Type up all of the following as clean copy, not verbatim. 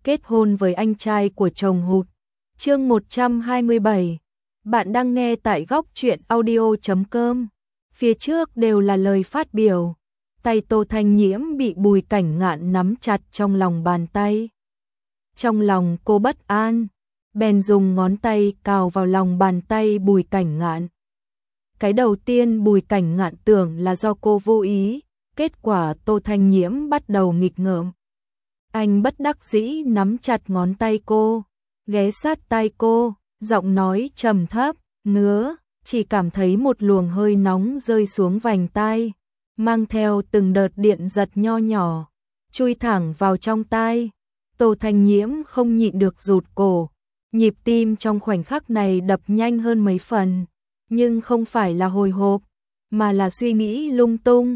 kết hôn với anh trai của chồng hụt. Chương 127. Bạn đang nghe tại góc truyện audio.com. Phía trước đều là lời phát biểu. Tay Tô Thanh Nhiễm bị Bùi Cảnh Ngạn nắm chặt trong lòng bàn tay. Trong lòng cô bất an, bèn dùng ngón tay cào vào lòng bàn tay Bùi Cảnh Ngạn. Cái đầu tiên Bùi Cảnh Ngạn tưởng là do cô vô ý, kết quả Tô Thanh Nhiễm bắt đầu nghịch ngợm. Anh bất đắc dĩ nắm chặt ngón tay cô, ghé sát tai cô, giọng nói trầm thấp, ngứa, chỉ cảm thấy một luồng hơi nóng rơi xuống vành tai, mang theo từng đợt điện giật nho nhỏ, chui thẳng vào trong tai. Tô Thanh Nhiễm không nhịn được rụt cổ, nhịp tim trong khoảnh khắc này đập nhanh hơn mấy phần, nhưng không phải là hồi hộp, mà là suy nghĩ lung tung.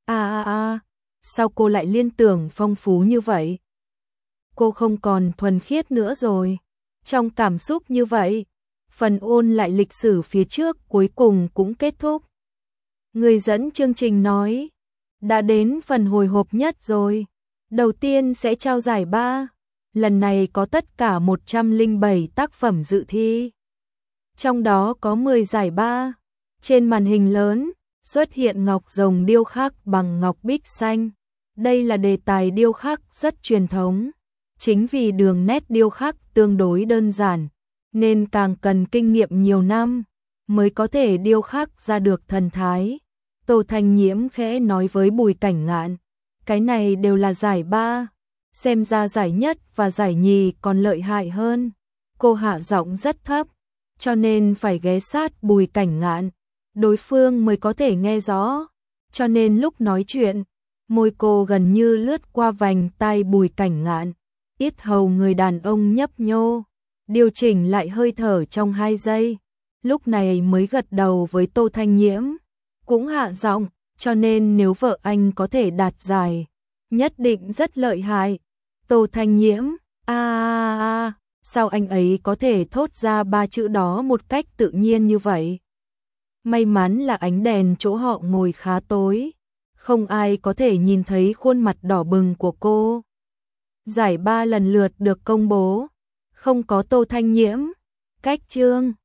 Sao cô lại liên tưởng phong phú như vậy? Cô không còn thuần khiết nữa rồi. Trong cảm xúc như vậy, phần ôn lại lịch sử phía trước cuối cùng cũng kết thúc. Người dẫn chương trình nói, đã đến phần hồi hộp nhất rồi. Đầu tiên sẽ trao giải ba. Lần này có tất cả 107 tác phẩm dự thi. Trong đó có 10 giải ba. Trên màn hình lớn, xuất hiện ngọc rồng điêu khắc bằng ngọc bích xanh. Đây là đề tài điêu khắc rất truyền thống. Chính vì đường nét điêu khắc tương đối đơn giản, nên càng cần kinh nghiệm nhiều năm mới có thể điêu khắc ra được thần thái. Tô Thanh Nhiễm khẽ nói với Bùi Cảnh Ngạn, cái này đều là giải ba, xem ra giải nhất và giải nhì còn lợi hại hơn. Cô hạ giọng rất thấp, cho nên phải ghé sát Bùi Cảnh Ngạn, đối phương mới có thể nghe rõ, cho nên lúc nói chuyện, môi cô gần như lướt qua vành tai Bùi Cảnh Ngạn. Yết hầu người đàn ông nhấp nhô, điều chỉnh lại hơi thở trong 2 giây, lúc này mới gật đầu với Tô Thanh Nhiễm, cũng hạ giọng, cho nên nếu vợ anh có thể đạt giải, nhất định rất lợi hại. Tô Thanh Nhiễm, sao anh ấy có thể thốt ra 3 chữ đó một cách tự nhiên như vậy? May mắn là ánh đèn chỗ họ ngồi khá tối, không ai có thể nhìn thấy khuôn mặt đỏ bừng của cô. Giải ba lần lượt được công bố, không có Tô Thanh Nhiễm. Cách chương